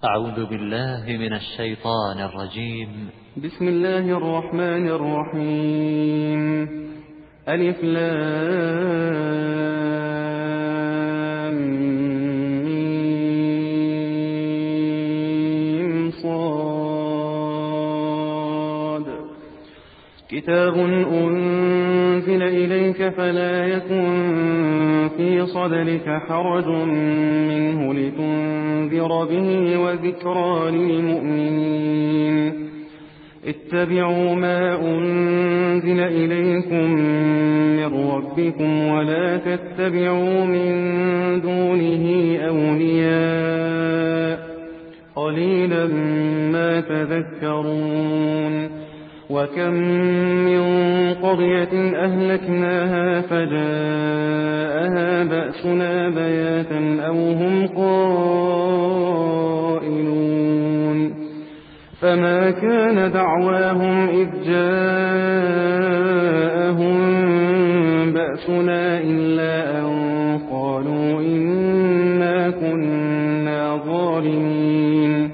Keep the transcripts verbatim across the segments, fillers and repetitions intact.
أعوذ بالله من الشيطان الرجيم. بسم الله الرحمن الرحيم. ألف لام ميم صاد. كتاب أنزل إليك فلا يكن في صدرك حرج منه لتنذر به وذكرى للمؤمنين. اتبعوا ما أنزل إليكم من ربكم ولا تتبعوا من دونه أولياء قليلا ما تذكرون. وكم من قرية أهلكناها فجاءها بأسنا بياتا أو هم قائلون. فما كان دعواهم إذ جاءهم بأسنا إلا أن قالوا إنا كنا ظالمين.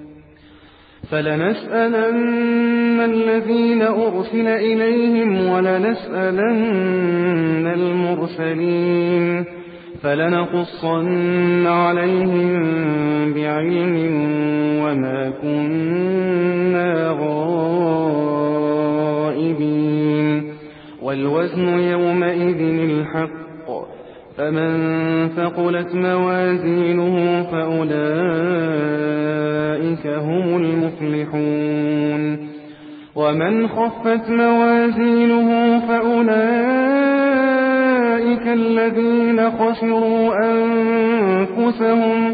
فلنسألن الذين أرسل إليهم ولنسألن المرسلين فلنقصن عليهم بعلم وما كنا غائبين. والوزن يومئذ الحق. فمن ثقلت موازينه فأولئك هم المفلحون. ومن خفت موازينه فأولئك الذين خسروا أنفسهم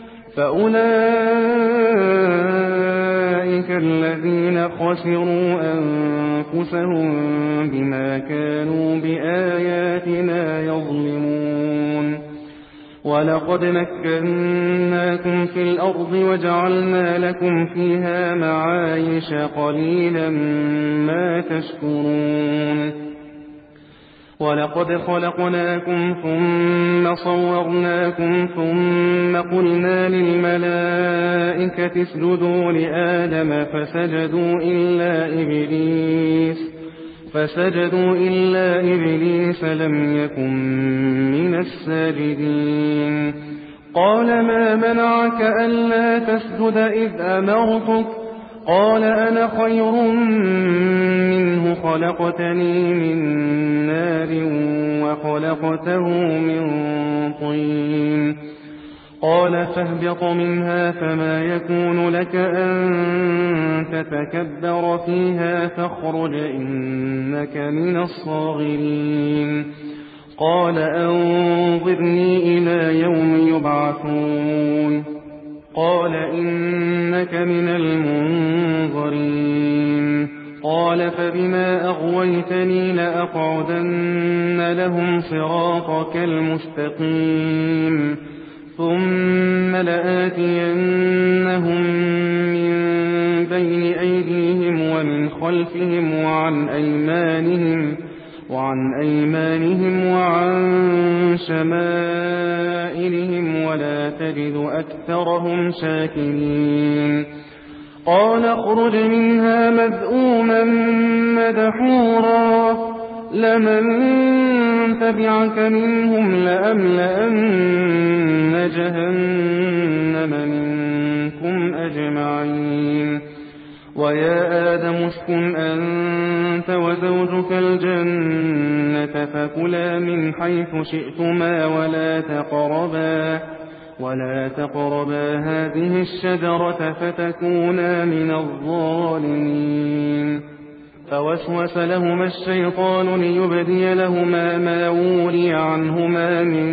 فأولئك الذين خسروا أنفسهم بما كانوا بآياتنا يظلمون. ولقد مكناكم في الأرض وجعلنا لكم فيها معايش قليلا ما تشكرون. ولقد خلقناكم ثم صورناكم ثم قلنا للملائكة اسجدوا لآدم فسجدوا إلا إبليس فسجدوا إلا إبليس لم يكن من الساجدين. قال ما منعك ألا تسجد إذ أمرتك؟ قال أنا خير منه خلقتني من نار وخلقته من طين. قال فاهبط منها فما يكون لك أن تتكبر فيها فاخرج إنك من الصاغرين. قال أنظرني إلى يوم يبعثون. قال إنك من المنظرين. قال فبما أغويتني لأقعدن لهم صراطك المستقيم ثم لآتينهم من بين أيديهم ومن خلفهم وعن أيمانهم وعن أيمانهم وعن شمائلهم ولا تجد أكثرهم شاكرين. قال اخرج منها مذءوما مدحورا لمن تبعك منهم لأملأن جهنم منكم أجمعين. ويا آدم اسكن أنت وزوجك الجنة فكلا من حيث شئتما ولا تقربا ولا تقربا هذه الشجرة فتكونا من الظالمين. فوسوس لهما الشيطان ليبدي لهما ما وري عنهما من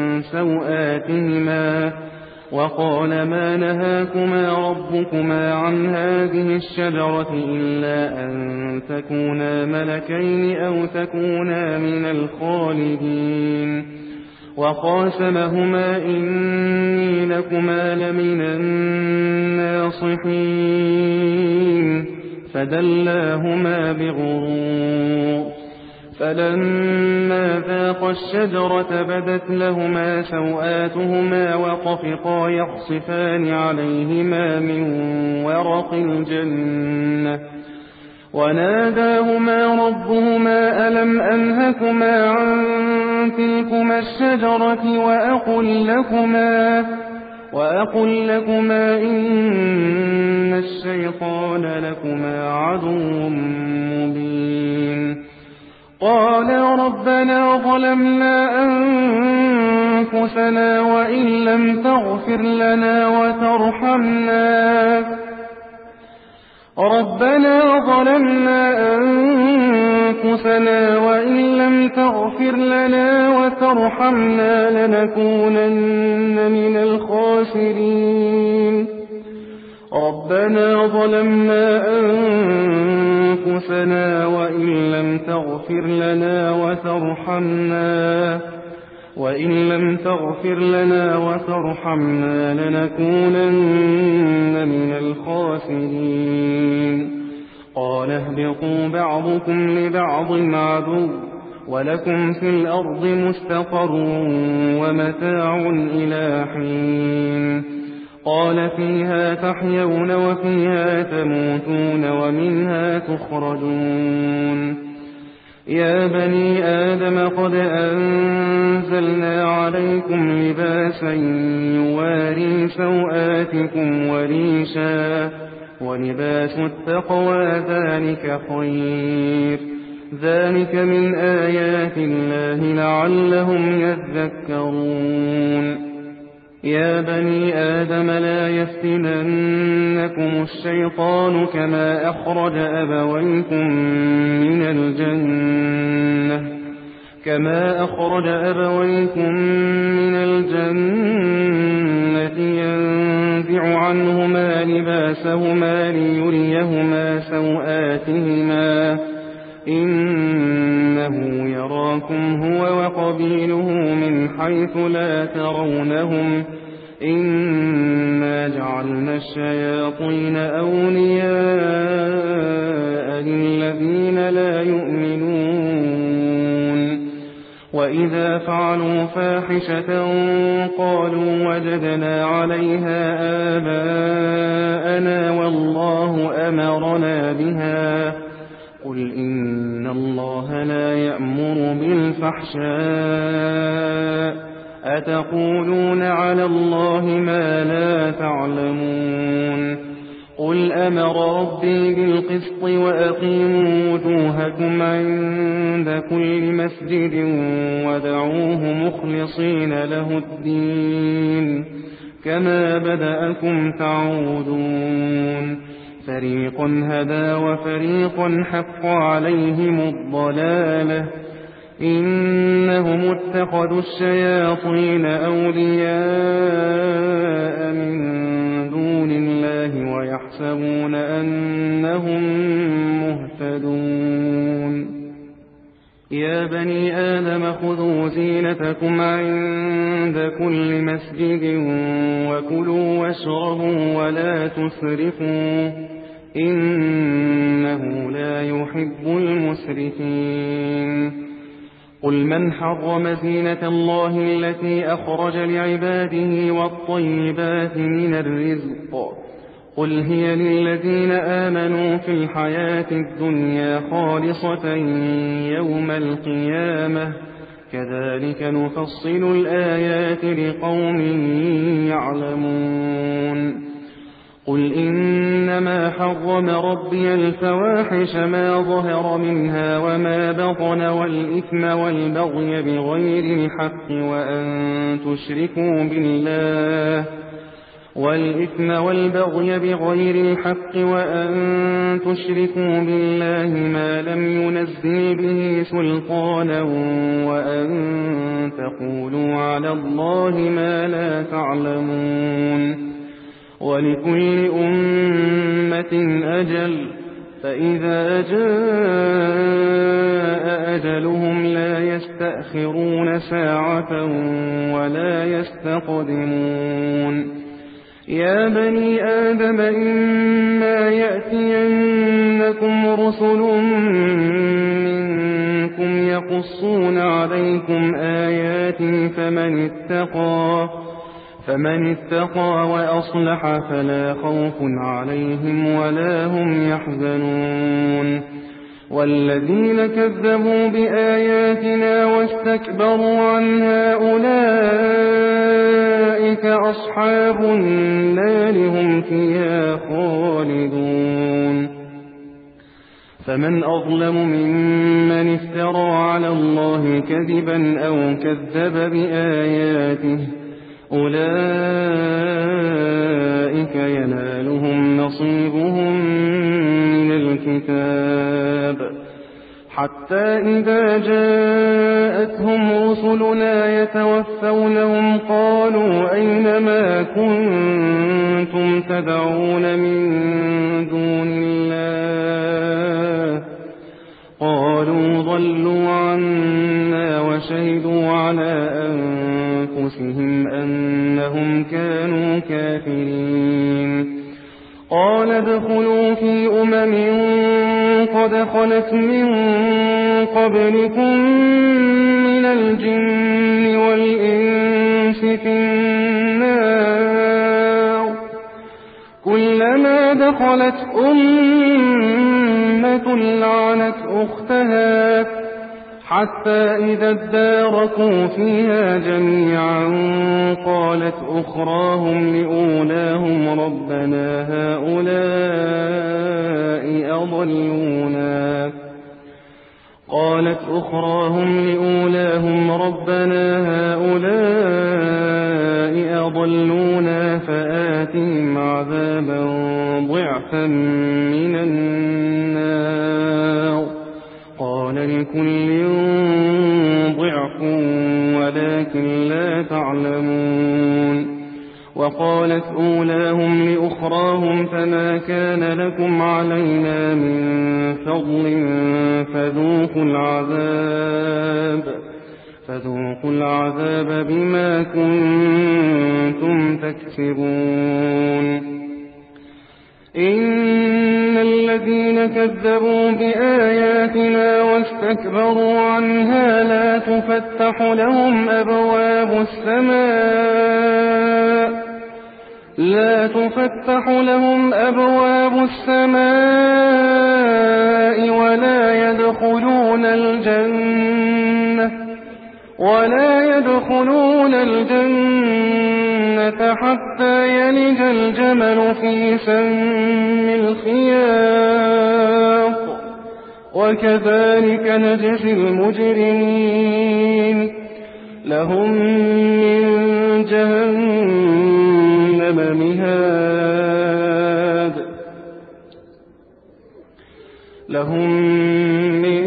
سوآتهما وقال ما نهاكما ربكما عن هذه الشجرة إلا أن تكونا ملكين أو تكونا من الخالدين. وقاسمهما إني لكما لمن الناصحين فدلاهما بغرور فلما ذاقا الشجرة بدت لهما سوآتهما وطفقا يخصفان عليهما من ورق الجنة وناداهما ربهما ألم أنهكما عن تلكما الشجرة وأقل لكما, وأقل لكما إن الشيطان لكما عدو مبين قالا ربنا ظلمنا أنفسنا وإن لم تغفر لنا وترحمنا ربنا ظلمنا أنفسنا وإن لم تغفر لنا وترحمنا لنكونن من الخاسرين ربنا ظلمنا أنفسنا وإن لم تغفر لنا وترحمنا وإن لم تغفر لنا وترحمنا لنكونن من الخاسرين قال اهبطوا بعضكم لبعض عدو ولكم في الأرض مستقر ومتاع إلى حين قال فيها تحيون وفيها تموتون ومنها تخرجون يا بني آدم قد أنزلنا عليكم لباسا يواري سوآتكم وريشا ولباس التقوى ذلك خير ذلك من آيات الله لعلهم يذكرون يا بني آدم لا يفتننكم الشيطان كما أخرج أبويكم من الجنة كما أخرج أبويكم من الجنة ينزع عنهما لباسهما ليريهما سوآتهما إنه يراكم هو وقبيله من حيث لا ترونهم إنا جعلنا الشياطين أولياء للذين لا يؤمنون وإذا فعلوا فاحشة قالوا وجدنا عليها آباءنا والله أمرنا بها قل إن الله لا يأمر بالفحشاء أتقولون على الله ما لا تعلمون قل أمر ربي بالقسط وأقيموا وجوهكم عند كل مسجد ودعوه مخلصين له الدين كما بدأكم تعودون فريقا هدى وفريقا حق عليهم الضلالة إنهم اتخذوا الشياطين أولياء من دون الله ويحسبون أنهم مهتدون يا بني آدم خذوا زينتكم عند كل مسجد وكلوا واشربوا ولا تسرفوا إنه لا يحب المسرفين قل من حرم زينة الله التي أخرج لعباده والطيبات من الرزق قل هي للذين آمنوا في الحياة الدنيا خالصة يوم القيامة كذلك نفصل الآيات لقوم يعلمون قل إنما حرم ربي الفواحش ما ظهر منها وما بطن والإثم والبغي بغير الحق وأن تشركوا بالله والإثم والبغي بغير الحق وأن تشركوا بالله ما لم ينزل به سلطانا وأن تقولوا على الله ما لا تعلمون ولكل أمة أجل فإذا جاء أجلهم لا يستأخرون ساعة ولا يستقدمون يا بني آدم إما يأتينكم رسل منكم يقصون عليكم آياتي فمن اتقى فمن اتقى وأصلح فلا خوف عليهم ولا هم يحزنون والذين كذبوا بآياتنا واستكبروا عنها أولئك أصحاب النار هم فيها خالدون فمن أظلم ممن افترى على الله كذبا أو كذب بآياته أولئك ينالهم نصيبهم من الكتاب حتى إذا جاءتهم رسلنا يتوفونهم قالوا أين ما كنتم تدعون من دون الله قالوا ضلوا عنا وشهدوا على أنفسهم أنهم كانوا كافرين قال ادخلوا في أمم قد خلت من قبلكم من الجن والإنس في النار كلما دخلت أمة لعنت أختها حتى إذا اداركوا فيها جميعا قالت أخراهم لأولاهم ربنا هؤلاء أضلونا قالت أخراهم لأولاهم ربنا هؤلاء أضلونا فآتهم عذابا ضعفا من النار قال لكل ضعف ولكن لا تعلمون وقالت أولاهم لأخراهم فما كان لكم علينا من فضل فذوقوا العذاب فذوقوا العذاب بما كنتم تكسبون إن الذين كذبوا بآياتنا واستكبروا عنها لا تفتح لهم أبواب السماء لا تفتح لهم أبواب السماء ولا يدخلون الجنة ولا يدخلون الجنة حتى يلج الجمل في سم الخياط وكذلك نجزي المجرمين لهم من جهنم مهاد لهم من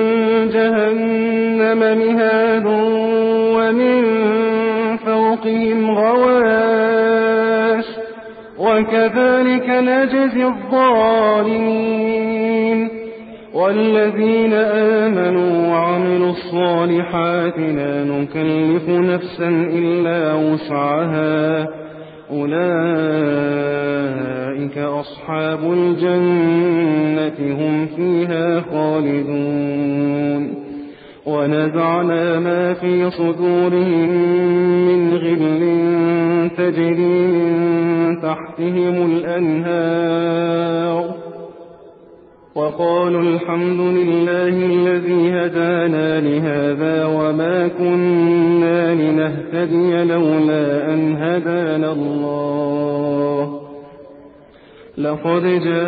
جهنم مهاد ومن فوقهم غواش وكذلك نجزي الظالمين والذين آمنوا وعملوا الصالحات لا نكلف نفسا إلا وسعها أولئك أصحاب الجنة هم فيها خالدون ونزعنا ما في صدورهم من غل تجري من تحتهم الأنهار وقالوا الحمد لله الذي هدانا لهذا وما كنا لنهتدي لولا أن هدانا الله لقد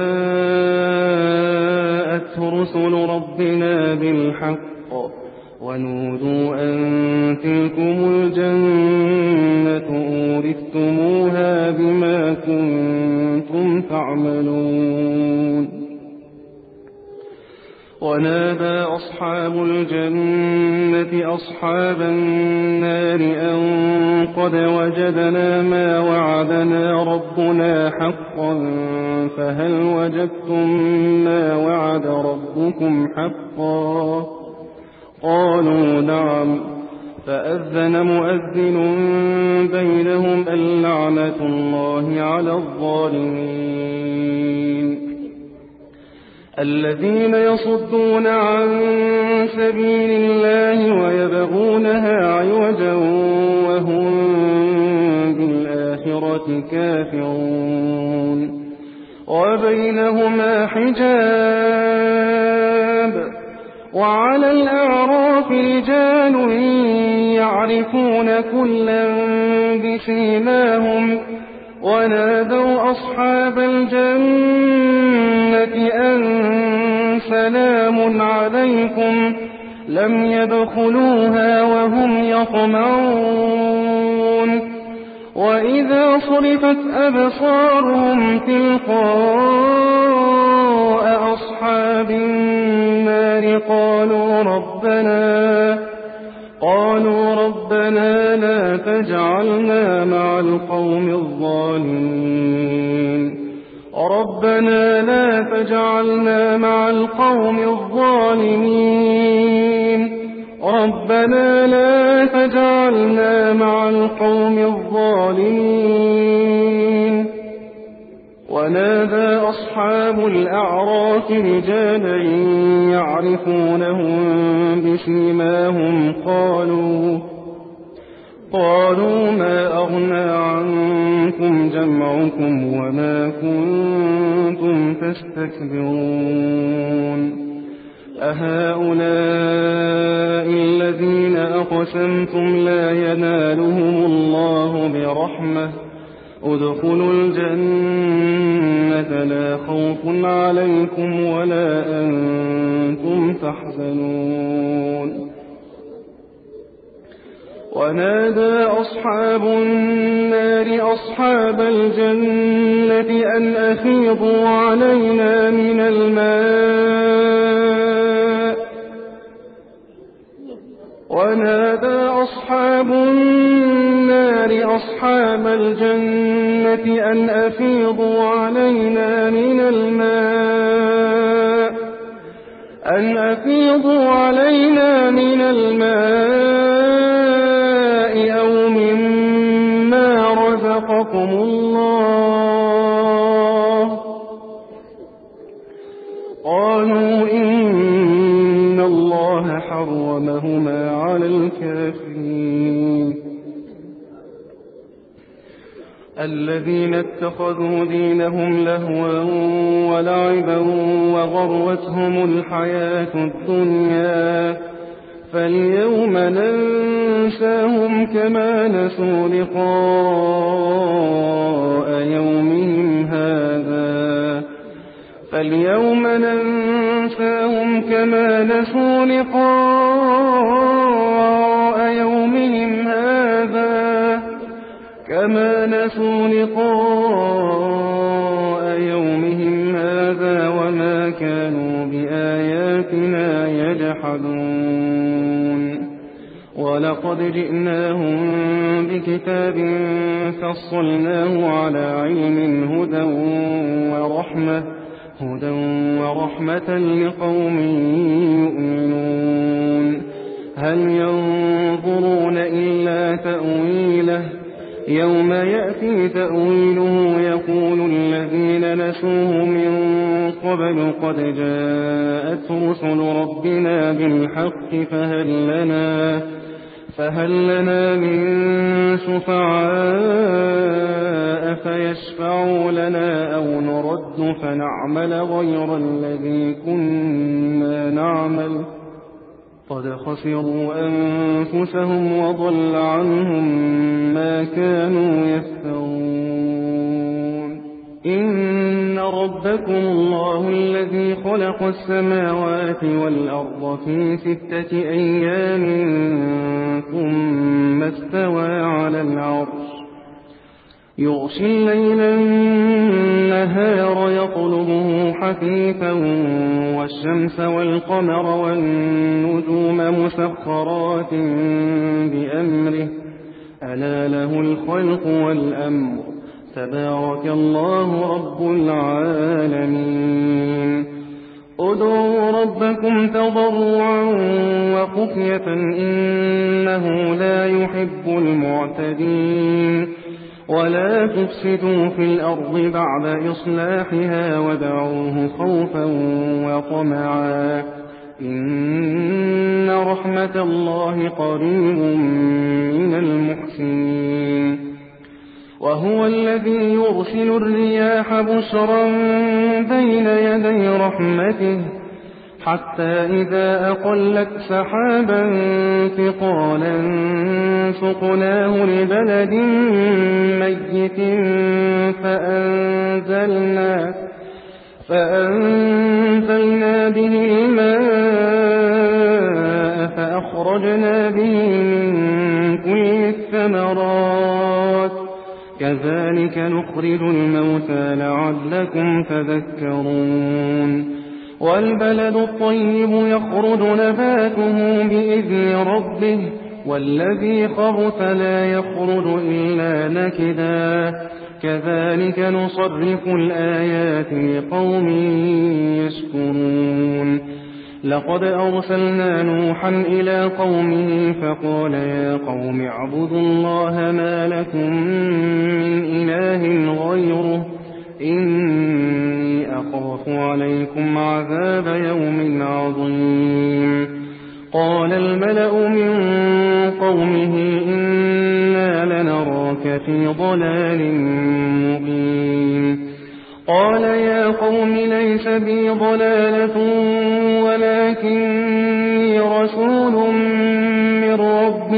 جاءت رسل ربنا بالحق ونودوا أن تلكم الجنة أورثتموها بما كنتم تعملون ونادى أصحاب الجنة أصحاب النار أن قد وجدنا ما وعدنا ربنا حقا فهل وجدتم ما وعد ربكم حقا قالوا نعم فأذن مؤذن بينهم اللعنة الله على الظالمين الذين يصدون عن سبيل الله ويبغونها عوجا وهم بالآخرة كافرون وبينهما حجاب وعلى الأعراف رجال يعرفون كلا بسيماهم ونادوا أصحاب الجنة أن سلام عليكم لم يدخلوها وهم يطمعون وإذا صرفت أبصارهم تلقاء أصحاب النار قالوا ربنا قالوا ربنا لا تجعلنا مع القوم الظالمين ربنا لا تجعلنا مع القوم الظالمين ربنا لا تجعلنا مع القوم الظالمين ونادى أصحاب الأعراف رجالا يعرفونهم بسيماهم قالوا قالوا ما أغنى عنكم جمعكم وما كنتم تستكبرون أهؤلاء الذين أقسمتم لا ينالهم الله برحمة ادخلوا الجنة لا خوف عليكم ولا أنتم تحزنون ونادى أصحاب النار أصحاب الجنة أن أفيضوا علينا من الماء ونادى أصحاب النار أصحاب الجنة أن أفيضوا علينا من الماء أن أفيضوا علينا من الماء أو مما رزقكم الله قالوا إن الله حرمهما على الكافرين الذين اتخذوا دينهم لهوا ولعبا وغرتهم الحياة الدنيا فاليوم ننساهم كما نسوا لقاء يومهم هذا فاليوم ننساهم كما نسوا لقاء يومهم هذا كما نسوا لقاء يومهم هذا وما كانوا بآياتنا يجحدون ولقد جئناهم بكتاب فصلناه على علم هدى ورحمة هدى ورحمة لقوم يؤمنون هل ينظرون إلا تأويله يوم يأتي تأويله يقول الذين نسوه من قبل قد جاءت رسل ربنا بالحق فهل لنا فهل لنا من شفعاء فيشفعوا لنا أو نرد فنعمل غير الذي كنا نعمل قد خسروا أنفسهم وضل عنهم ما كانوا يفترون إن ربكم الله الذي خلق السماوات والأرض في ستة أيام ثم استوى على العرش يغشي الليل النهار يطلبه حثيثا والشمس والقمر والنجوم مسخرات بأمره ألا له الخلق والأمر تبارك الله رب العالمين ادعوا ربكم تضرعا وخفية إنه لا يحب المعتدين ولا تفسدوا في الأرض بعد إصلاحها وادعوه خوفا وطمعا إن رحمة الله قريب من المحسنين وهو الذي يرسل الرياح بشرا بين يدي رحمته حتى إذا أقلت سحابا ثقالا سقناه لبلد ميت فأنزلنا, فأنزلنا به الماء فأخرجنا به من كل الثمرات كذلك نخرج الموتى لعلكم تذكرون والبلد الطيب يخرج نباته بإذن ربه والذي خبث لا يخرج إلا نكدا كذلك نصرف الآيات لقوم يشكرون لقد أرسلنا نوحا إلى قومه فقال يا قوم اعبدوا الله ما لكم من إله غيره إني أخاف عليكم عذاب يوم عظيم قال الملأ من قومه إنا لنراك في ضلال مبين قال يا قوم ليس بي ضلالة ولكني رسول من رب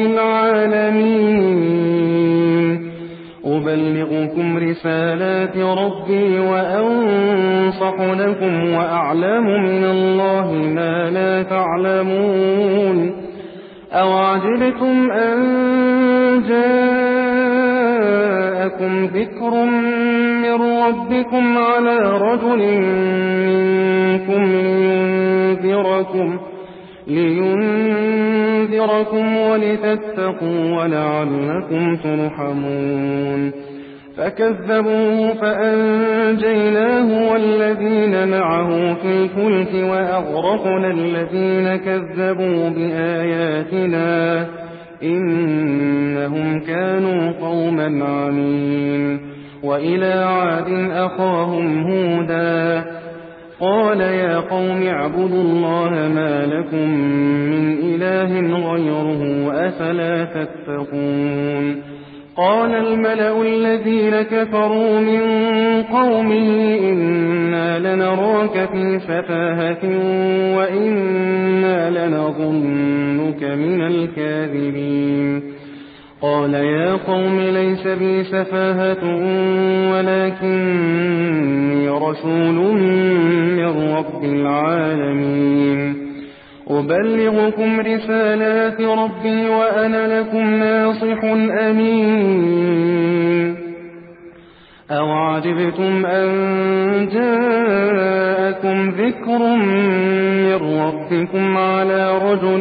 العالمين أبلغكم رسالات ربي وأنصح لكم وأعلم من الله ما لا تعلمون أوعجبتم أن جاءكم ذكر من ربكم على رجل منكم لينذركم, لينذركم ولتتقوا ولعلكم ترحمون فكذبوه فأنجيناه والذين معه في الفلك وأغرقنا الذين كذبوا بآياتنا إنهم كانوا قوما عمين وإلى عاد أخاهم هودا قال يا قوم اعبدوا الله ما لكم من إله غيره أفلا تتقون قال الملأ الذين كفروا من قومه إنا لنراك في سفاهة وإنا لنظنك من الكاذبين قال يا قوم ليس بي سفاهة ولكني رسول من رب العالمين أبلغكم رسالات ربي وأنا لكم ناصح أمين أوعجبتم أن جاءكم ذكر من ربكم على رجل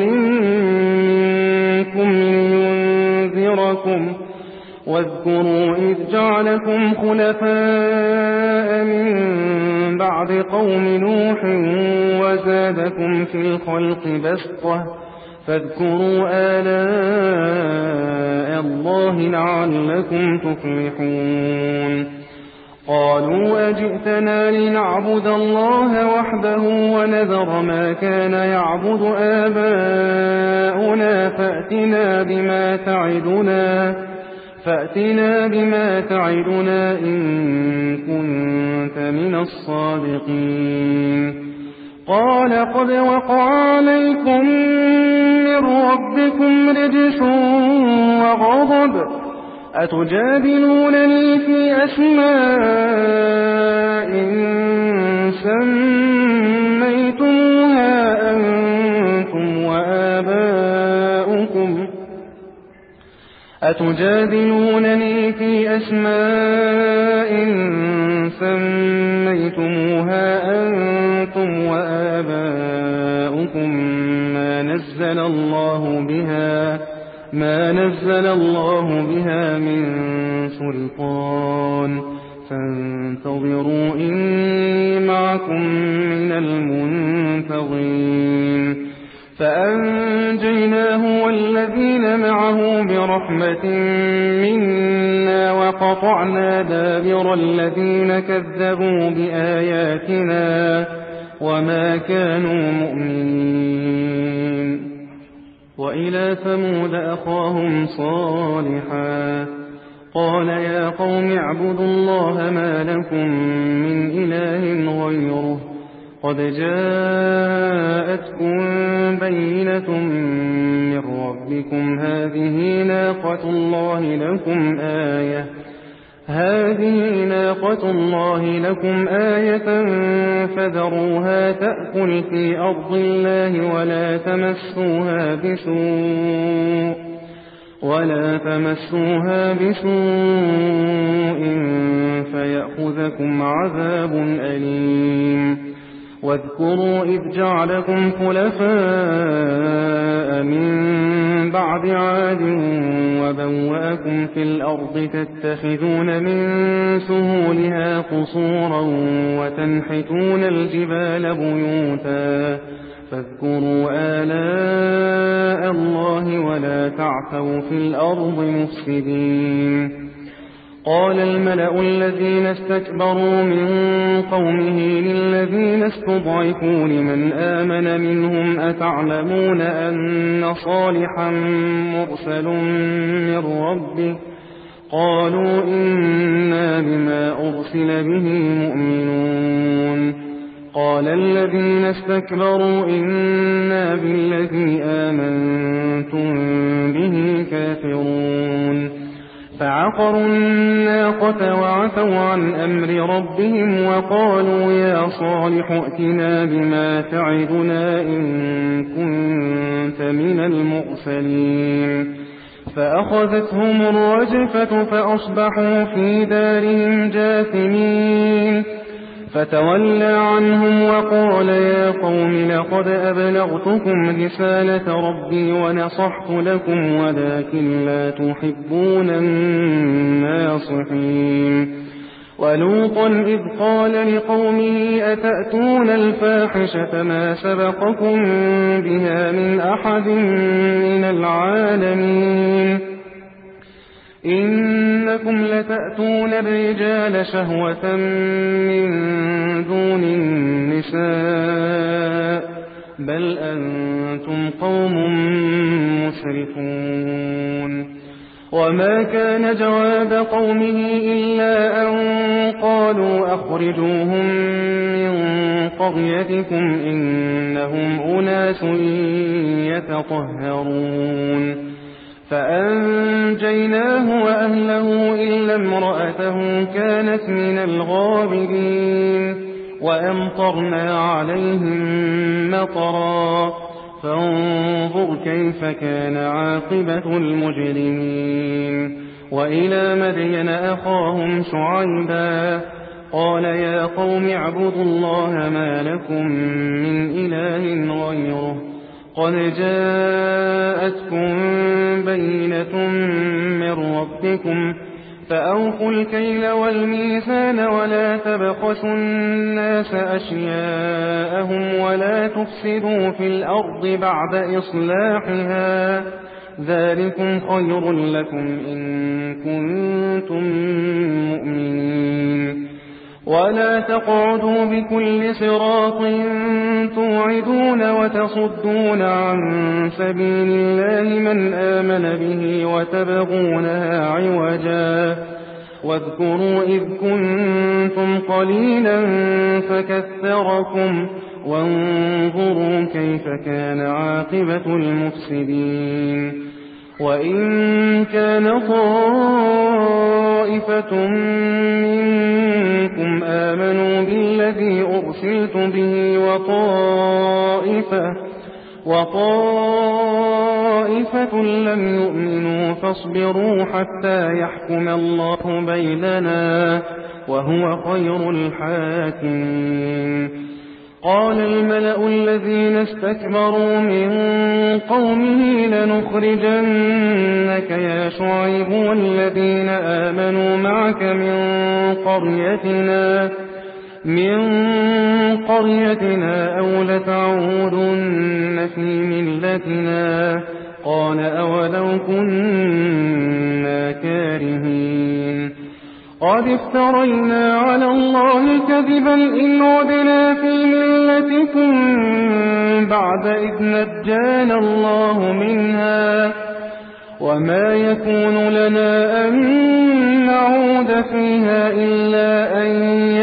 منكم لينذركم واذكروا إذ جعلكم خلفاء من بعد قوم نوح وزادكم في الخلق بسطة فاذكروا آلاء الله لعلكم تفلحون قالوا أجئتنا لنعبد الله وحده ونذر ما كان يعبد آباؤنا فأتنا بما تعدنا فأتنا بما تعدنا إن كنت من الصادقين قال قد وقع عليكم من ربكم رجس وغضب أتجادلونني في أسماء سميتموها أنتم وآباؤكم أتجادلونني في أسماء سميتموها أنتم وآباؤكم ما نزل الله بها ما نزل الله بها من سلطان فانتظروا إني معكم من المنتظرين فأنجيناه والذين معه برحمة منا وقطعنا دابر الذين كذبوا بآياتنا وما كانوا مؤمنين. وإلى ثمود أخاهم صالحا قال يا قوم اعبدوا الله ما لكم من إله غيره قد جاءتكم بينة من ربكم هذه ناقة الله لكم آية هذه ناقة الله لكم آية فذروها تأكل في أرض الله ولا تمسوها بسوء ولا تمسوها بسوء فيأخذكم عذاب أليم. واذكروا إذ جعلكم خلفاء من بعد عاد وبوأكم في الأرض تتخذون من سهولها قصورا وتنحتون الجبال بيوتا فاذكروا آلاء الله ولا تعثوا في الأرض مفسدين. قال الملأ الذين استكبروا من قومه للذين استضعفوا لمن آمن منهم أتعلمون أن صالحا مرسل من ربه قالوا إنا بما أرسل به مؤمنون. قال الذين استكبروا إنا بالذي آمنتم به كافرون. فعقروا الناقة وعتوا عن أمر ربهم وقالوا يا صالح ائتنا بما تعدنا إن كنت من المرسلين. فأخذتهم الرجفة فأصبحوا في دارهم جاثمين. فتولى عنهم وقال يا قوم لقد أبلغتكم رسالة ربي ونصحت لكم ولكن لا تحبون الناصحين. ولوطا إذ قال لقومه أتأتون الفاحشة ما سبقكم بها من أحد من العالمين إنكم لتأتون الرجال شهوة من دون النساء بل أنتم قوم مسرفون. وما كان جواب قومه إلا أن قالوا أخرجوهم من قريتكم إنهم أناس يتطهرون. فأنجيناه وأهله إلا امرأته كانت من الغابرين. وأمطرنا عليهم مطرا فانظر كيف كان عاقبة المجرمين. وإلى مدين أخاهم شعيبا قال يا قوم اعبدوا الله ما لكم من إله غيره قد جاءتكم بينة من ربكم فأوفوا الكيل والميزان ولا تبخسوا الناس أشياءهم ولا تفسدوا في الأرض بعد إصلاحها ذلكم خير لكم إن كنتم مؤمنين. ولا تقعدوا بكل صراط توعدون وتصدون عن سبيل الله من آمن به وتبغونها عوجا واذكروا إذ كنتم قليلا فكثركم وانظروا كيف كان عاقبة المفسدين. وإن كان طائفة منكم آمنوا بالذي أرسلت به وطائفة, وطائفة لم يؤمنوا فاصبروا حتى يحكم الله بيننا وهو خير الحاكمين. قال الملأ الذين استكبروا من قومه لنخرجنك يا شعيب والذين آمنوا معك من قريتنا من قريتنا أو لتعودن في ملتنا قال أولو كنا كارهين قد افترينا على الله كذبا إن عدنا في ملتكم بعد إذ نجانا الله منها وما يكون لنا أن نعود فيها إلا أن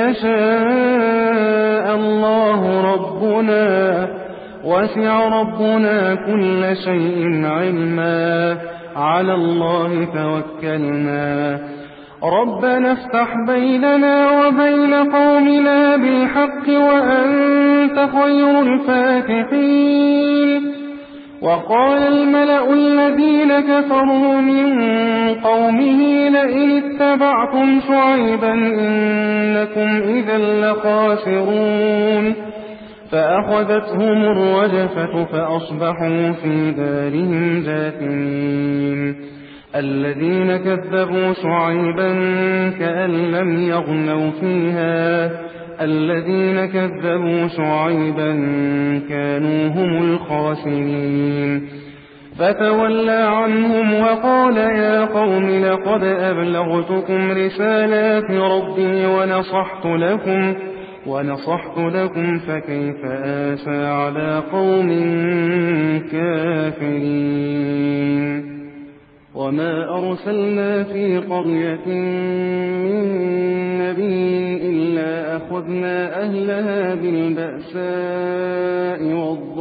يشاء الله ربنا وسع ربنا كل شيء علما على الله توكلنا ربنا افتح بيننا وبين قومنا بالحق وأنت خير الفاتحين وقال الملأ الذين كفروا من قومه لئن اتبعتم شعيبا إنكم إذا لخاسرون فأخذتهم الرجفة فأصبحوا في دارهم جاثمين الذين كذبوا شعيبا كأن لم يغنوا فيها الذين كذبوا شعيبا كانوا هم الخاسرين فتولى عنهم وقال يا قوم لقد أبلغتكم رسالات ربي ونصحت لكم ونصحت لكم فكيف آسى على قوم كافرين وما أرسلنا في قرية من نبي إلا أخذنا أهلها بالبأساء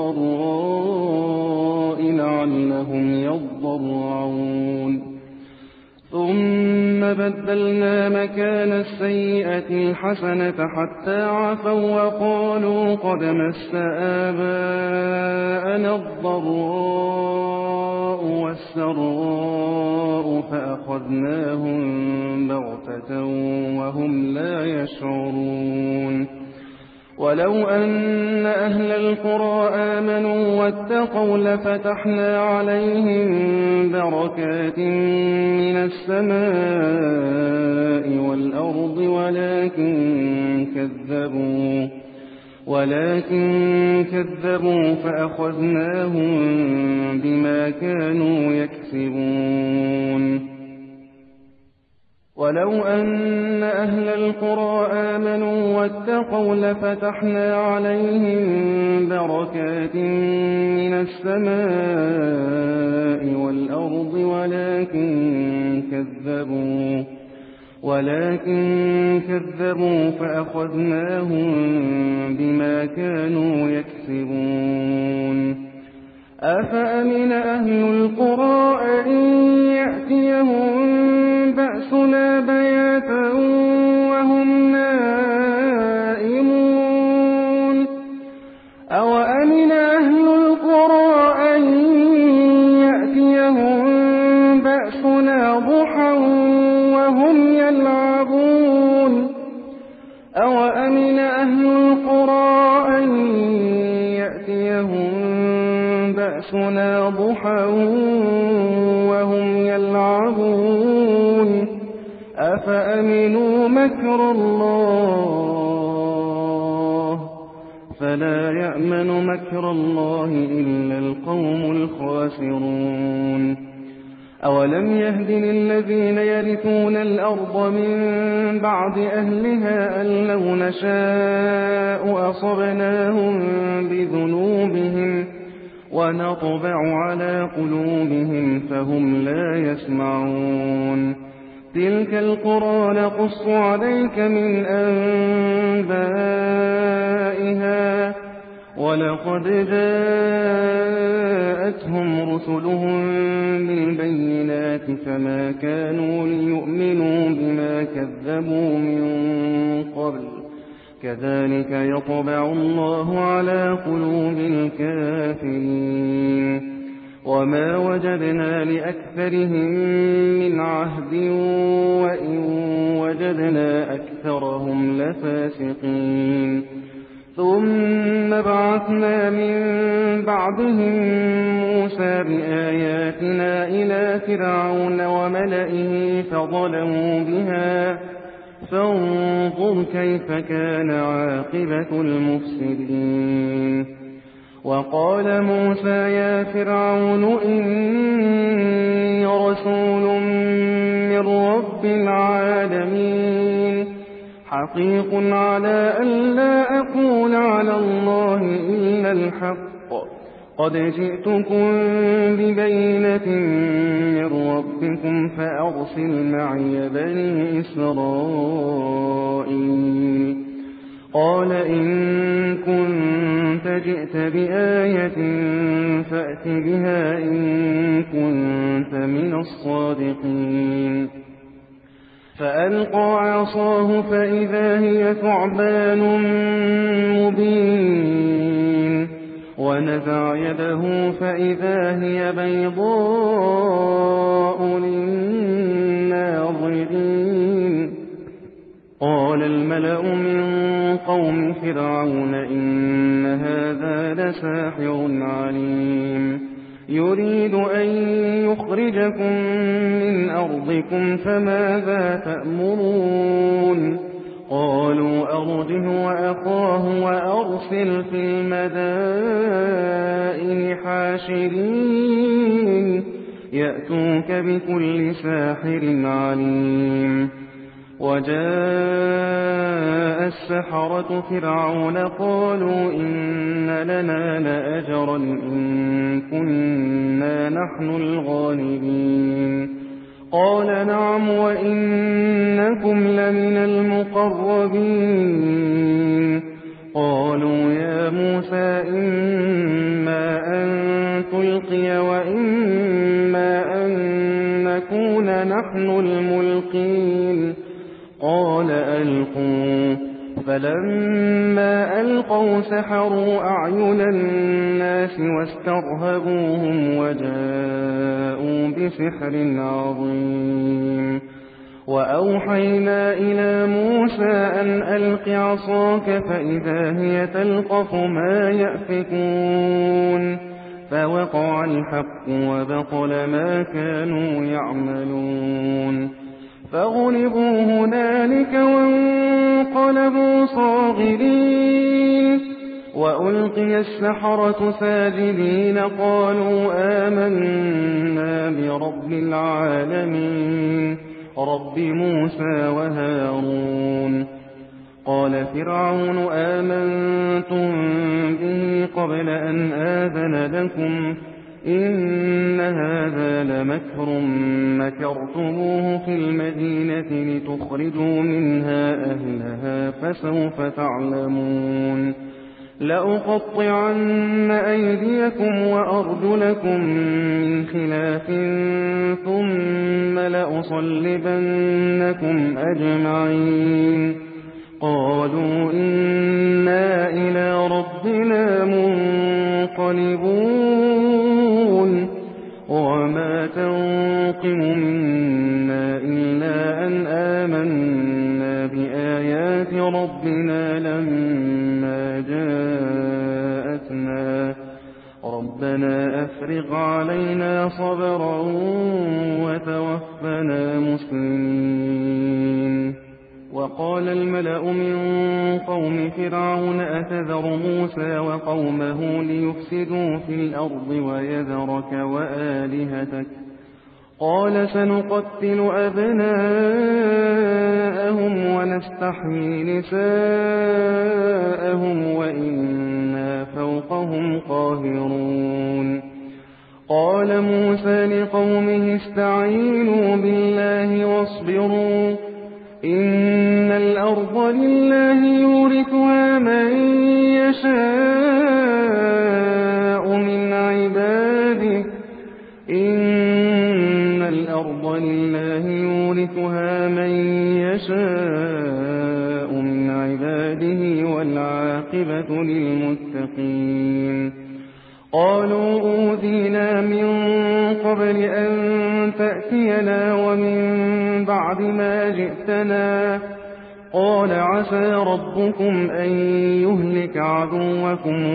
والضراء لعلهم يضرعون ثم بدلنا مكان السيئة الحسنة حتى عفوا وقالوا قد مس آباءنا الضراء والسراء فأخذناهم بغتة وهم لا يشعرون ولو أن أهل القرى آمنوا واتقوا لفتحنا عليهم بركات من السماء والأرض ولكن كذبوا ولكن كذبوا فأخذناهم بما كانوا يكسبون ولو أن أهل القرى آمنوا واتقوا لفتحنا عليهم بركات من السماء والأرض ولكن كذبوا ولكن كذبوا فأخذناهم بما كانوا يكسبون أفأمن أهل القرى أن يأتيهم بأسنا بياتا وهم نائمون أوأمن أهل القرى أن يأتيهم بأسنا ضحى وهم يلعبون أوأمن أهل القرى أن يأتيهم بأسنا ضحى وهم يلعبون أفأمنوا مكر الله فلا يأمن مكر الله إلا القوم الخاسرون أولم يهد للذين يرثون الأرض من بعد أهلها أن لو نشاء أصبناهم بذنوبهم ونطبع على قلوبهم فهم لا يسمعون تلك القرى نقص عليك من أنبائها ولقد جاءتهم رسلهم بالبينات فما كانوا ليؤمنوا بما كذبوا من قبل كذلك يطبع الله على قلوب الكافرين وما وجدنا لأكثرهم من عهد وإن وجدنا أكثرهم لفاسقين ثم بعثنا من بعدهم موسى بآياتنا إلى فرعون وملئه فظلموا بها فانظر كيف كان عاقبة المفسدين. وقال موسى يا فرعون إني رسول من رب العالمين حقيق على أن لا أقول على الله إلا الحق قد جئتكم ببينة من ربكم فأرسل معي بني إسرائيل. قال إن كنت جئت بآية فأت بها إن كنت من الصادقين. فألقى عصاه فإذا هي ثعبان مبين ونزع يده فإذا هي بيضاء للناظرين. قال الملأ من قوم فرعون إن هذا لساحر عليم يريد أن يخرجكم من أرضكم فماذا تأمرون. قالوا أرجه وأخاه وأرسل في المدائن حاشرين يأتوك بكل ساحر عليم. وجاء السحرة فرعون قالوا إن لنا لأجرا إن كنا نحن الغالبين. قال نعم وإنكم لمن المقربين. قالوا يا موسى إما أن تلقي وإما أن نكون نحن الملقين. قال ألقوا. فلما ألقوا سحروا أعين الناس واسترهبوهم وجاءوا بسحر عظيم. وأوحينا إلى موسى أن ألق عصاك فإذا هي تلقف ما يأفكون. فوقع الحق وبطل ما كانوا يعملون. فغلبوا هنالك وانقلبوا صاغرين. وألقي السحرة ساجدين قالوا آمنا برب العالمين رب موسى وهارون. قال فرعون آمنتم به قبل أن آذن لكم إن هذا لمكر مكرتموه في المدينة لتخرجوا منها أهلها فسوف تعلمون. لأقطعن أيديكم وأرجلكم من خلاف ثم لأصلبنكم أجمعين. قالوا إنا إلى ربنا منقلبون. وما تنقم منا إلا أن آمنا بآيات ربنا لما جاءتنا ربنا أفرغ علينا صبرا وتوفنا مسلمين. وقال الملأ من قوم فرعون أتذر موسى وقومه ليفسدوا في الأرض ويذرك وآلهتك قال سنقتل أبناءهم ونستحيي نساءهم وإنا فوقهم قاهرون. قال موسى لقومه استعينوا بالله واصبروا إن الأرض لله يورثها من يشاء من عباده إن الأرض لله يورثها من يشاء من عباده والعاقبة للمتقين. قالوا أوذينا من قبل أن تأتينا ومن بعد ما جئتنا قال عسى ربكم أن يهلك عدوكم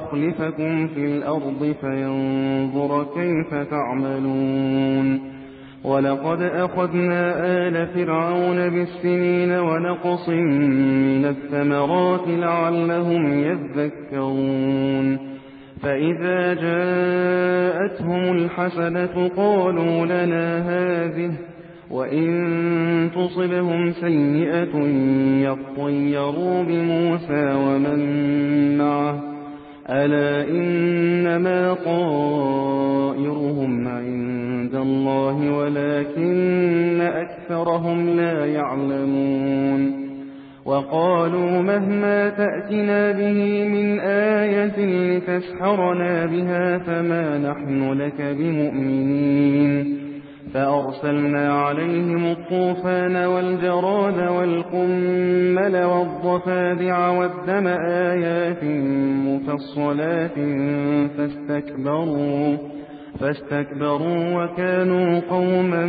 ويستخلفكم في الأرض فينظر كيف تعملون. ولقد أخذنا آل فرعون بالسنين ونقص من الثمرات لعلهم يذكرون فإذا جاءتهم الحسنة قالوا لنا هذه وإن تصبهم سيئة يطيروا بموسى ومن معه ألا إنما طائرهم عند الله ولكن أكثرهم لا يعلمون وقالوا مهما تأتنا به من آية لتسحرنا بها فما نحن لك بمؤمنين فأرسلنا عليهم الطوفان والجراد والقمل والضفادع والدم آيات مفصلات فاستكبروا فاستكبروا وكانوا قوما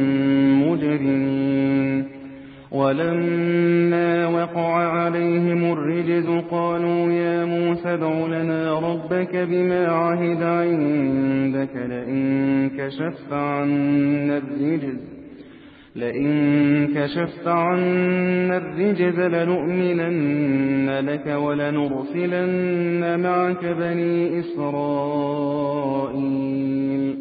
مجرمين ولما وقع عليهم الرجز قالوا يا موسى ادع لنا ربك بما عهد عندك لئن كشفت عنا الرجز لئن كشفت عنا الرجز لنؤمنن لك ولنرسلن معك بني إسرائيل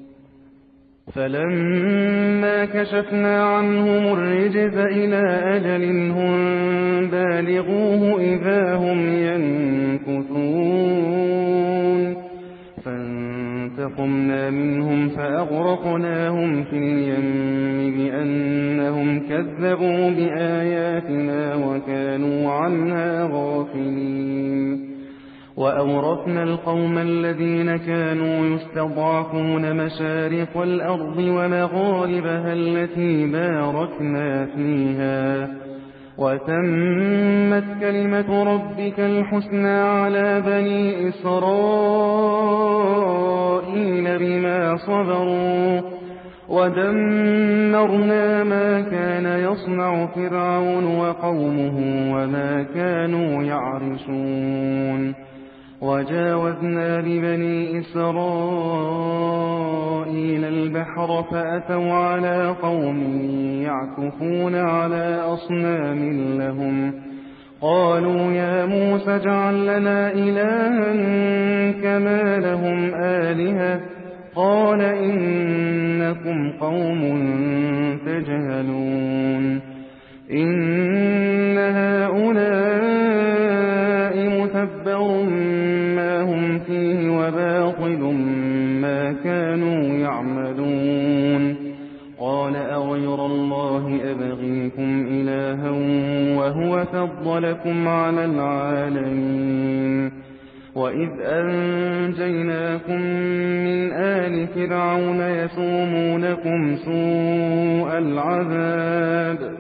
فلما كشفنا عنهم الرجز إلى أجل هم بالغوه إذا هم ينكثون فانتقمنا منهم فأغرقناهم في اليم بأنهم كذبوا بآياتنا وكانوا عنها غافلين وأورثنا القوم الذين كانوا يستضعفون مشارق الأرض ومغاربها التي باركنا فيها وتمت كلمة ربك الحسنى على بني إسرائيل بما صبروا ودمرنا ما كان يصنع فرعون وقومه وما كانوا يعرشون وجاوزنا ببني إسرائيل البحر فأتوا على قوم يعكفون على أصنام لهم قالوا يا موسى اجعل لنا إلها كما لهم آلهة قال إنكم قوم تجهلون إن هؤلاء متبر ما هم فيه وباطل ما كانوا يعملون قال أغير الله أبغيكم إلها وهو فضلكم على العالمين وإذ أنجيناكم من آل فرعون يسومونكم سوء العذاب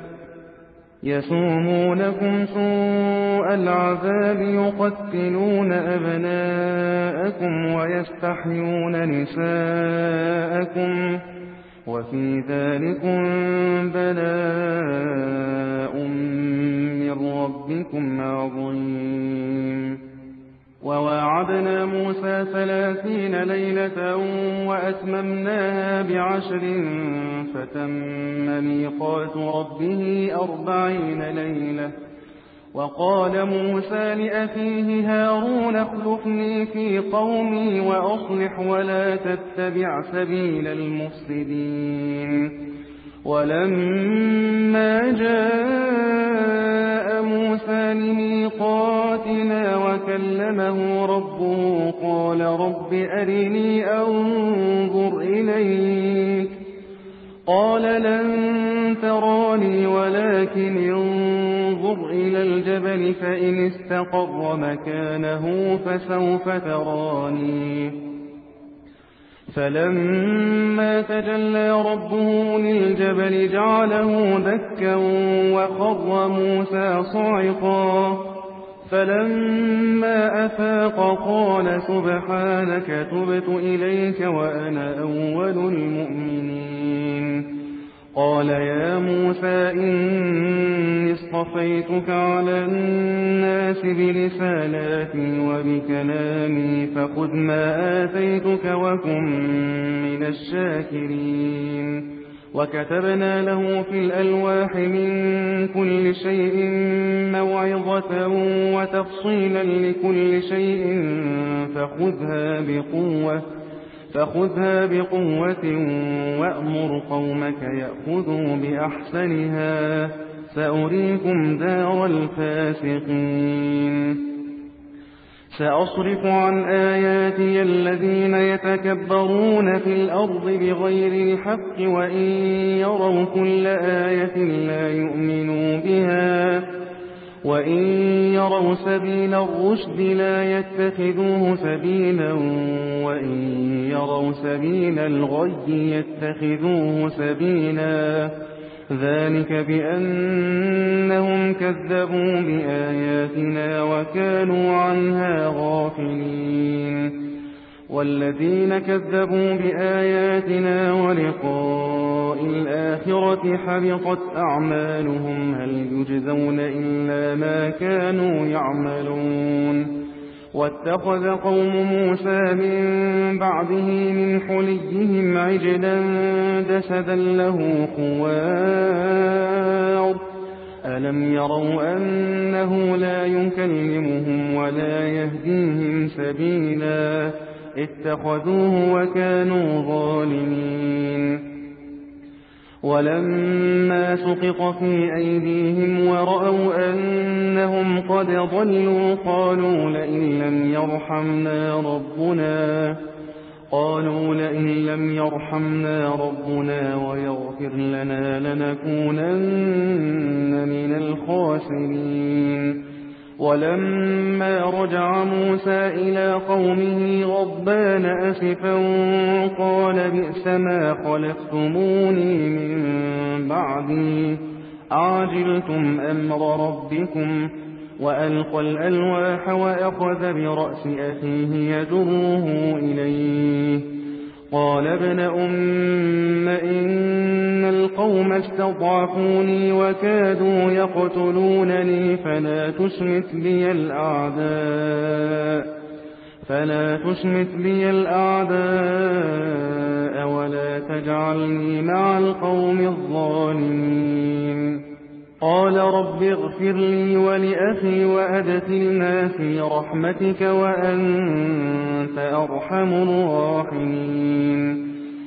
يسومونكم سوء العذاب يقتلون أبناءكم ويستحيون نساءكم وفي ذلكم بلاء من ربكم عظيم وواعدنا موسى ثلاثين ليلة وأتممناها بعشر فتم ميقات ربه أربعين ليلة وقال موسى لأخيه هارون اخلفني في قومي وأصلح ولا تتبع سبيل المفسدين ولما جاء موسى لميقاتنا وكلمه ربه قال رب أرني أنظر إليك قال لن تراني ولكن انظر إلى الجبل فإن استقر مكانه فسوف تراني فلما تجلى ربه للجبل جعله دكا وخر موسى صعقا فلما أفاق قال سبحانك تبت إليك وأنا أول المؤمنين قال يا موسى إني اصطفيتك على الناس برسالاتي وبكلامي فخذ ما آتيتك وكن من الشاكرين وكتبنا له في الألواح من كل شيء موعظة وتفصيلا لكل شيء فخذها بقوة فخذها بقوة وأمر قومك يأخذوا بأحسنها سأريكم دار الفاسقين سأصرف عن آياتي الذين يتكبرون في الأرض بغير الحق وإن يروا كل آية لا يؤمنوا بها وإن يروا سبيل الرشد لا يتخذوه سبيلا وإن يروا سبيل الغي يتخذوه سبيلا ذلك بأنهم كذبوا بآياتنا وكانوا عنها غافلين والذين كذبوا بآياتنا ولقاء الآخرة حبطت أعمالهم هل يجزون إلا ما كانوا يعملون واتخذ قوم موسى من بعده من حليهم عجلا جسدا له خوار ألم يروا أنه لا يكلمهم ولا يهديهم سبيلا اتخذوه وكانوا ظالمين ولما سقط في أيديهم ورأوا أنهم قد ضلوا قالوا لئن لم يرحمنا ربنا قالوا لئن لم يرحمنا ربنا ويغفر لنا لنكونن من الخاسرين ولما رجع موسى إلى قومه غضبان أسفا قال بئس ما خلفتموني من بعدي عاجلتم أمر ربكم وألقى الألواح وأخذ برأس أخيه يجره إليه قال ابن أم إن القوم استضعفوني وكادوا يقتلونني فلا تشمت بي الأعداء فلا تشمت بي الأعداء ولا تجعلني مع القوم الظالمين قال رب اغفر لي ولأخي وأدخلنا في رحمتك وأنت أرحم الراحمين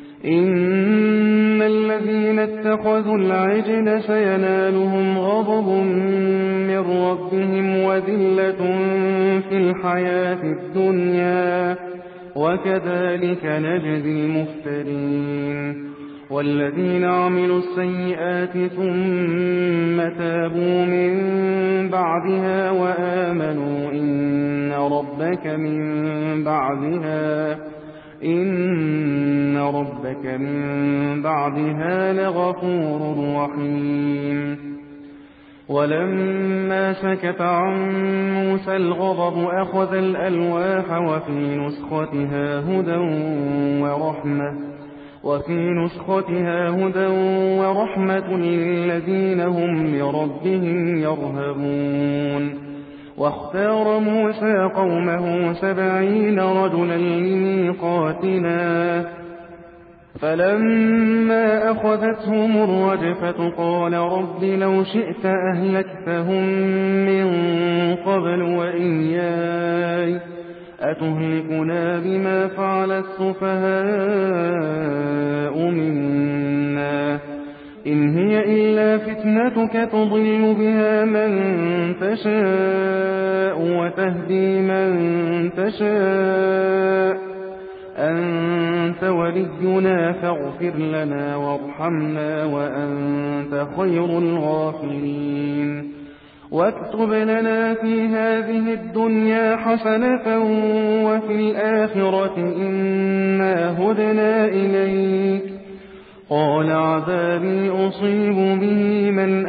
إن الذين اتخذوا العجل سينالهم غضب من ربهم وذلة في الحياة الدنيا وكذلك نجزي المفترين والذين عملوا السيئات ثم تابوا من بعدها وآمنوا إن ربك من بعدها إن ربك من بعدها لغفور رحيم ولما سكت عن موسى الغضب أخذ الألواح وفي نسختها هدى ورحمة وفي نسختها هدى ورحمة للذين هم لربهم يرهبون واختار موسى قومه سبعين رجلا لميقاتنا فلما أخذتهم الرجفة قال رب لو شئت أهلكتهم من قبل وإياي أتهلكنا بما فعل السفهاء منا إن هي إلا فتنتك تضل بها من تشاء وتهدي من تشاء أنت ولينا فاغفر لنا وارحمنا وأنت خير الغافرين واكتب لنا في هذه الدنيا حسنة وفي الآخرة إنا هدنا إليك قال عذابي أصيب به من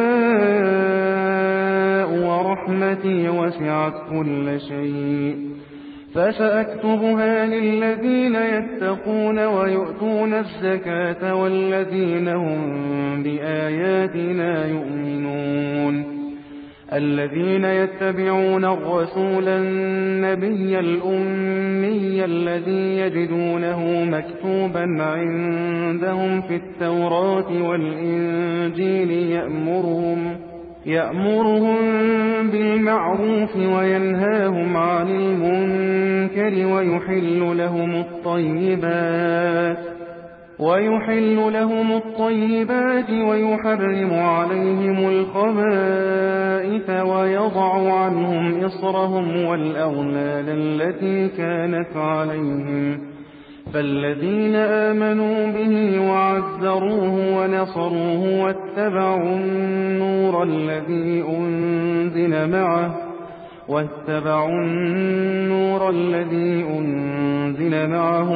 أشاء ورحمتي وسعت كل شيء فسأكتبها للذين يتقون ويؤتون الزكاة والذين هم بآياتنا يؤمنون الذين يتبعون الرسول النبي الأمي الذي يجدونه مكتوبا عندهم في التوراة والإنجيل يأمرهم يأمرهم بالمعروف وينهاهم عن المنكر ويحل لهم الطيبات ويحل لهم الطيبات ويحرم عليهم الخبائث ويضع عنهم إصرهم والأغلال التي كانت عليهم فالذين آمنوا به وعزروه ونصروه واتبعوا النور الذي أنزل معه واتبعوا النور الذي أنزل معه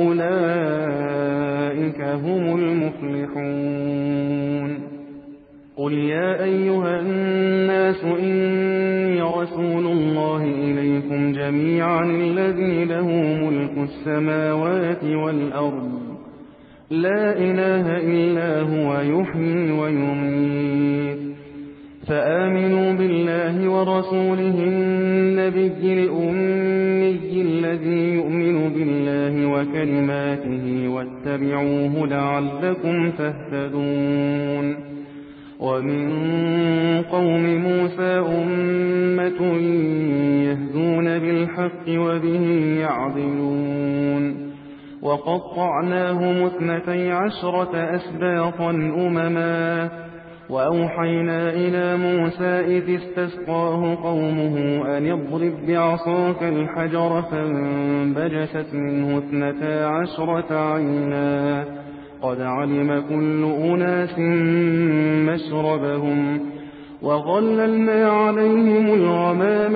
أولئك هم المفلحون قل يا أيها الناس إني رسول الله إليكم جميعا الذي له ملك السماوات والأرض لا إله إلا هو يحيي ويميت فآمنوا بالله ورسوله النبي الأمي الذي يؤمن بالله وكلماته واتبعوه لعلكم تهتدون ومن قوم موسى أمة يهدون بالحق وبه يعدلون وقطعناهم اثنتي عشرة أسباطا أمما وأوحينا إلى موسى إذ استسقاه قومه أن اضرب بعصاك الحجر فانبجست منه اثنتا عشرة عينا قد علم كل أناس مشربهم وظللنا عليهم الغمام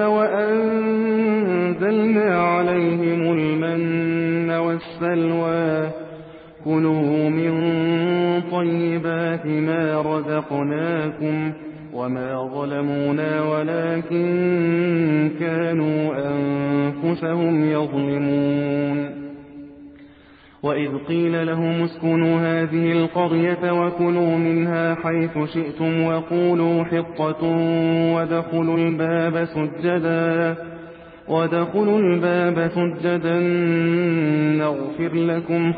وأنزلنا عليهم المن والسلوى كلوا من طيبات ما رزقناكم وما ظلمونا ولكن كانوا أنفسهم يظلمون وإذ قيل لهم اسكنوا هذه القرية وكلوا منها حيث شئتم وقولوا حطة وادخلوا الباب سجدا وادخلوا الباب سجدا نغفر لكم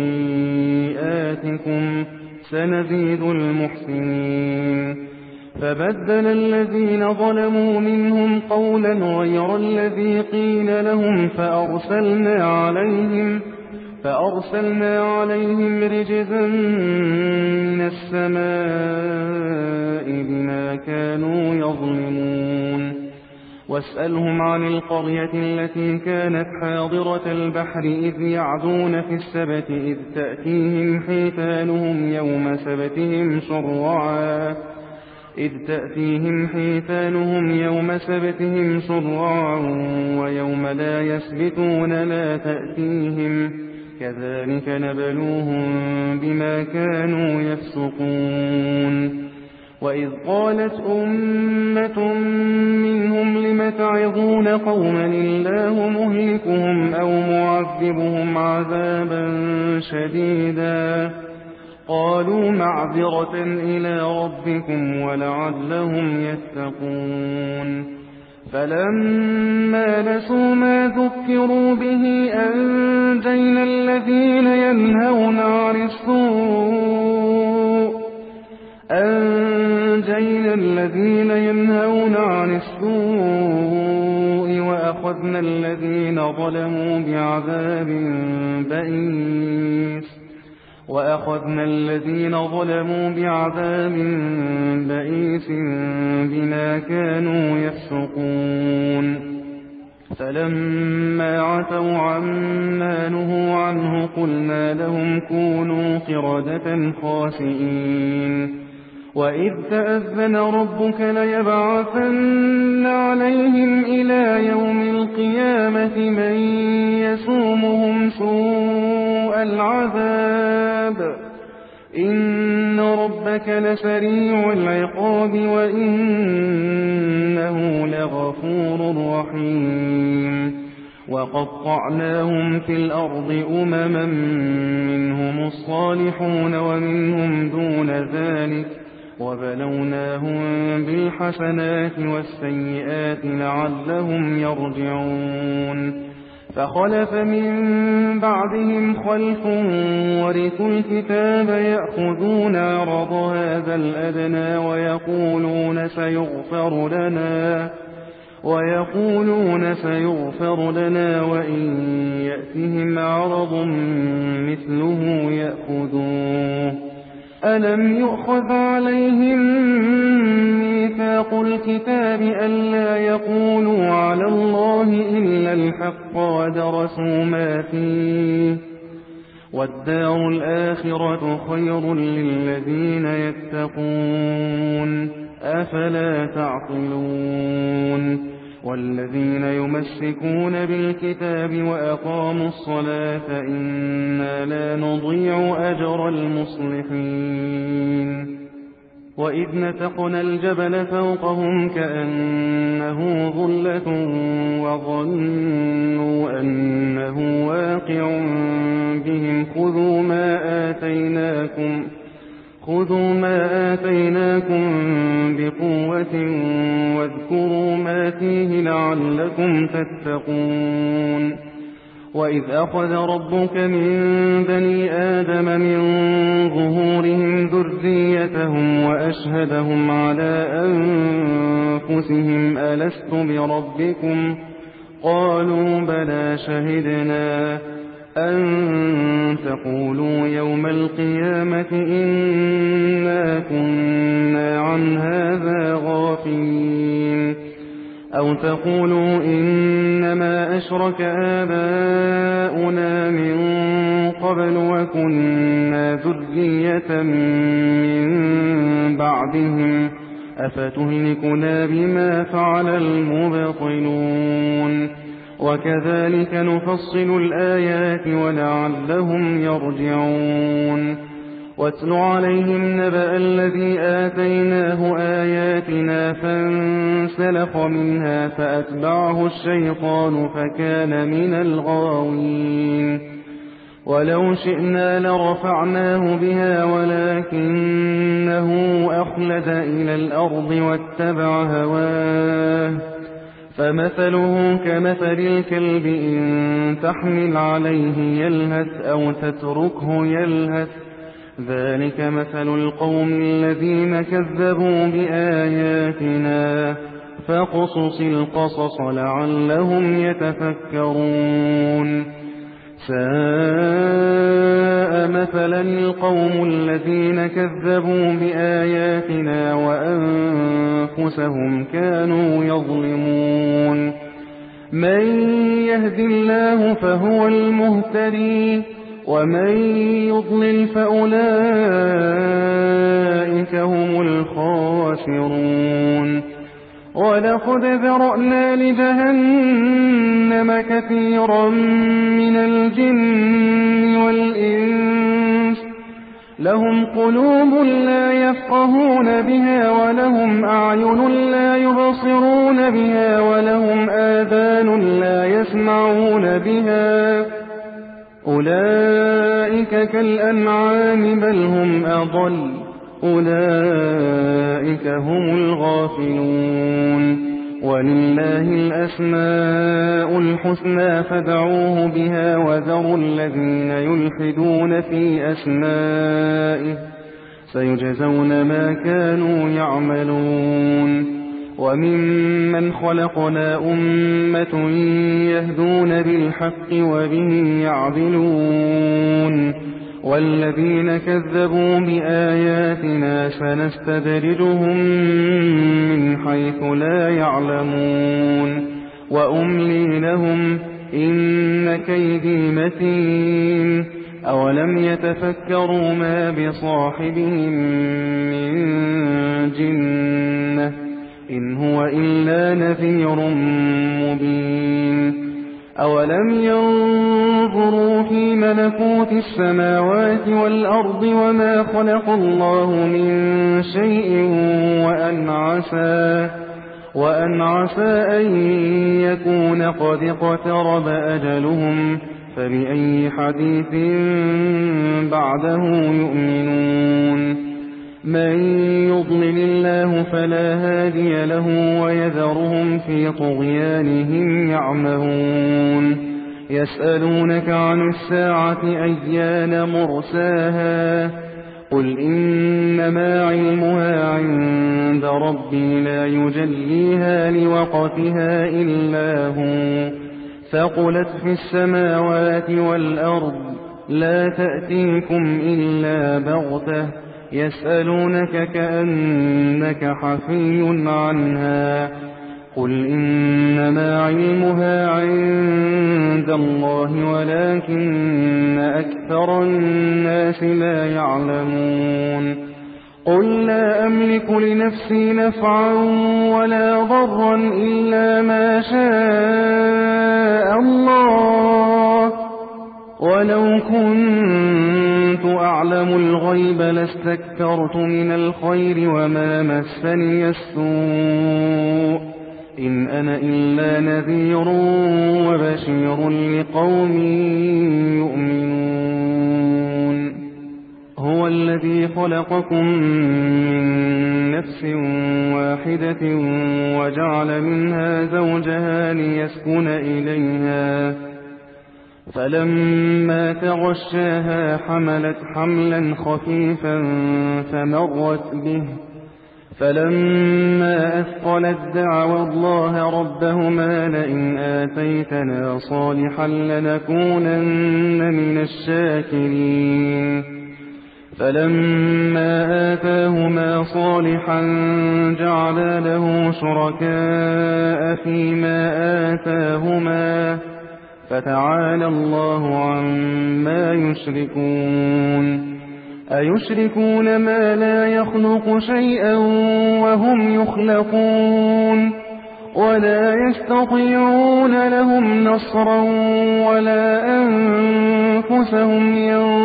خطيئاتكم سنزيد المحسنين فبدل الذين ظلموا منهم قولا غير الذي قيل لهم فأرسلنا عليهم فأرسلنا عليهم رجزا من السماء بما كانوا يظلمون واسألهم عن القرية التي كانت حاضرة البحر إذ يعدون في السبت إذ تأتيهم حيتانهم يوم سبتهم شرعا إذ تأتيهم حيتانهم يوم سبتهم شرعا ويوم لا يسبتون لا تأتيهم كذلك نبلوهم بما كانوا يفسقون وإذ قالت أمة منهم لم تعظون قوما الله مهلكهم أو معذبهم عذابا شديدا قالوا معذرة إلى ربكم ولعلهم يتقون فلما نسوا ما ذكروا به أنجينا الذين ينهون عن السوء أنجينا الذين ينهون عن السوء وأخذنا الذين ظلموا بعذاب بئيس وأخذنا الذين ظلموا بعذاب بئيس بما كانوا يفسقون فلما عتوا عما نهوا عنه قلنا لهم كونوا قردة خاسئين وإذ تأذن ربك ليبعثن عليهم إلى يوم القيامة من يسومهم سوء العذاب إن ربك لسريع العقاب وإنه لغفور رحيم وقطعناهم في الأرض أمما منهم الصالحون ومنهم دون ذلك وبلوناهم بالحسنات والسيئات لعلهم يرجعون فخلف من بعدهم خلف ورثوا الكتاب يأخذون عرض هذا الأدنى ويقولون سيغفر لنا ويقولون سيغفر لنا وإن يأتهم عرض مثله يأخذوه ألم يؤخذ عليهم ميثاق الكتاب ألا يقولوا على الله إلا الحق ودرسوا ما فيه والدار الآخرة خير للذين يتقون أفلا تعقلون والذين يمسكون بالكتاب وأقاموا الصلاة إنا لا نضيع أجر المصلحين وإذ نتقنا الجبل فوقهم كأنه ظلة وظنوا أنه واقع بهم خذوا ما آتيناكم خذوا ما آتيناكم بقوة واذكروا ما فيه لعلكم تتقون وإذ أخذ ربك من بني آدم من ظهورهم ذريتهم وأشهدهم على أنفسهم ألست بربكم قالوا بلى شهدنا أن تقولوا يوم القيامة إنا كنا عن هذا غافلين أو تقولوا إنما أشرك آباؤنا من قبل وكنا ذرية من بعدهم أفتهلكنا بما فعل المبطلون وكذلك نفصل الآيات ولعلهم يرجعون واتل عليهم نبأ الذي آتيناه آياتنا فانسلخ منها فأتبعه الشيطان فكان من الغاوين ولو شئنا لرفعناه بها ولكنه أخلد إلى الأرض واتبع هواه فمثله كمثل الكلب إن تحمل عليه يلهث أو تتركه يلهث ذلك مثل القوم الذين كذبوا بآياتنا فاقصص القصص لعلهم يتفكرون ساء مثلا القوم الذين كذبوا بآياتنا وأنفسهم كانوا يظلمون من يهد الله فهو المهتدي ومن يضلل فأولئك هم الخاسرون ولقد ذرأنا لجهنم كثيرا من الجن والإنس لهم قلوب لا يفقهون بها ولهم أعين لا يبصرون بها ولهم آذان لا يسمعون بها أولئك كالأنعام بل هم أضل أولئك هم الغافلون ولله الأسماء الحسنى فادعوه بها وذروا الذين يلحدون في أسمائه سيجزون ما كانوا يعملون وممن خلقنا أمة يهدون بالحق وبه يعدلون والذين كذبوا بآياتنا سنستدرجهم من حيث لا يعلمون وأملي لهم إن كيدي متين أولم يتفكروا ما بصاحبهم من جنة إن هو إلا نذير مبين أولم ينظروا في ملكوت السماوات والأرض وما خلق الله من شيء وأن عسى وأن عسى أن يكون قد اقترب أجلهم فبأي حديث بعده يؤمنون من يضلل الله فلا هادي له ويذرهم في طغيانهم يعمهون يسألونك عن الساعة أيان مرساها قل إنما علمها عند ربي لا يجليها لوقتها إلا هو ثقلت في السماوات والأرض لا تأتيكم إلا بغتة يسألونك كأنك حفي عنها قل إنما علمها عند الله ولكن أكثر الناس لا يعلمون قل لا أملك لنفسي نفعا ولا ضرا إلا ما شاء الله ولو كنت أعلم الغيب لاستكثرت من الخير وما مسني السوء إن أنا إلا نذير وبشير لقوم يؤمنون هو الذي خلقكم من نفس واحدة وجعل منها زوجها ليسكن إليها فلما تغشاها حملت حملا خفيفا فمرت به فلما أثقلت دعوا الله ربهما لئن آتيتنا صالحا لنكونن من الشاكرين فلما آتاهما صالحا جعلا له شركاء فيما آتاهما فتعالى الله عما يشركون أيشركون ما لا يخلق شيئا وهم يخلقون ولا يستطيعون لهم نصرا ولا أنفسهم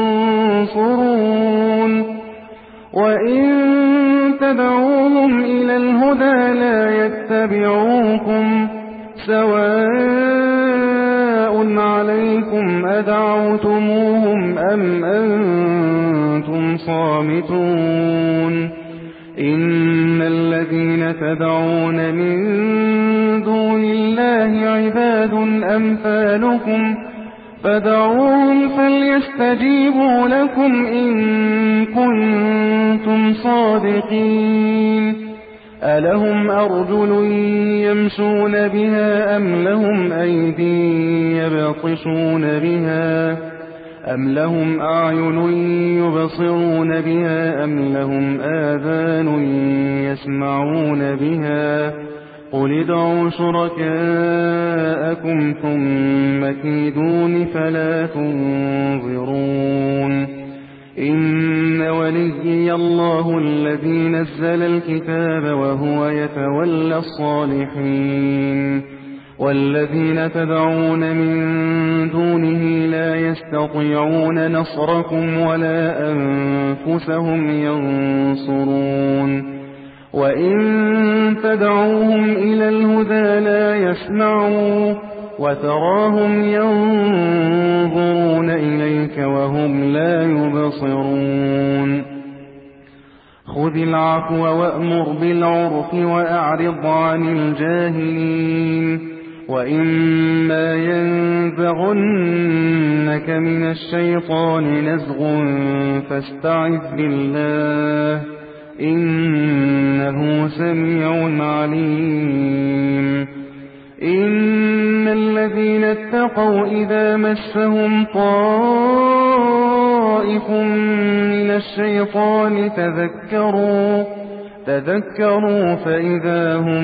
ينصرون وإن تدعوهم إلى الهدى لا يتبعوكم سواء عليكم أدعوتموهم أم أنتم صامتون إن الذين تدعون من دون الله عباد أمثالكم فدعوهم فليستجيبوا لكم إن كنتم صادقين ألهم أرجل يمشون بها أم لهم أيدي يبطشون بها أم لهم أعين يبصرون بها أم لهم آذان يسمعون بها قل ادعوا شركاءكم ثم كيدون فلا تنظرون إن وليي الله الذي نزل الكتاب وهو يتولى الصالحين والذين تدعون من دونه لا يستطيعون نصركم ولا أنفسهم ينصرون وإن تدعوهم إلى الهدى لا يسمعوا وتراهم ينظرون إليك وهم لا يبصرون خذ العفو وأمر بالعرف وأعرض عن الجاهلين وإما ينزغنك من الشيطان نزغ فاستعذ بالله إنه سميع عليم إن الذين اتقوا إذا مسهم طائف من الشيطان تذكروا تذكروا فإذا هم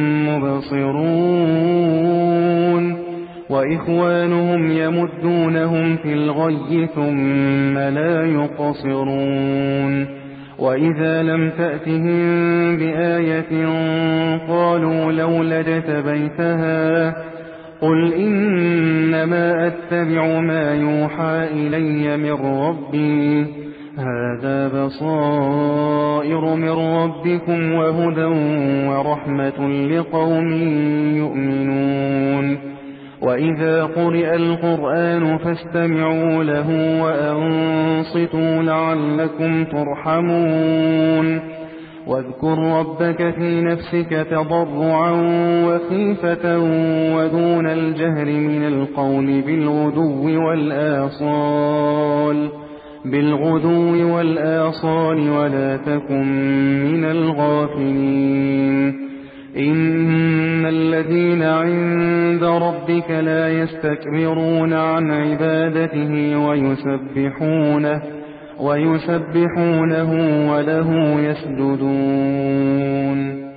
مبصرون وإخوانهم يمدونهم في الغي ثم لا يقصرون وإذا لم تأتهم بآية قالوا لولا اجتبيتها قل إنما أتبع ما يوحى إلي من ربي هذا بصائر من ربكم وهدى ورحمة لقوم يؤمنون وإذا قرئ القرآن فاستمعوا له وأنصتوا لعلكم ترحمون واذكر ربك في نفسك تضرعا وخيفة ودون الجهر من القول بالغدو والآصال بالغدو والآصال ولا تكن من الغافلين إن الذين عند ربك لا يستكبرون عن عبادته ويسبحونه ويسبحونه وله يسجدون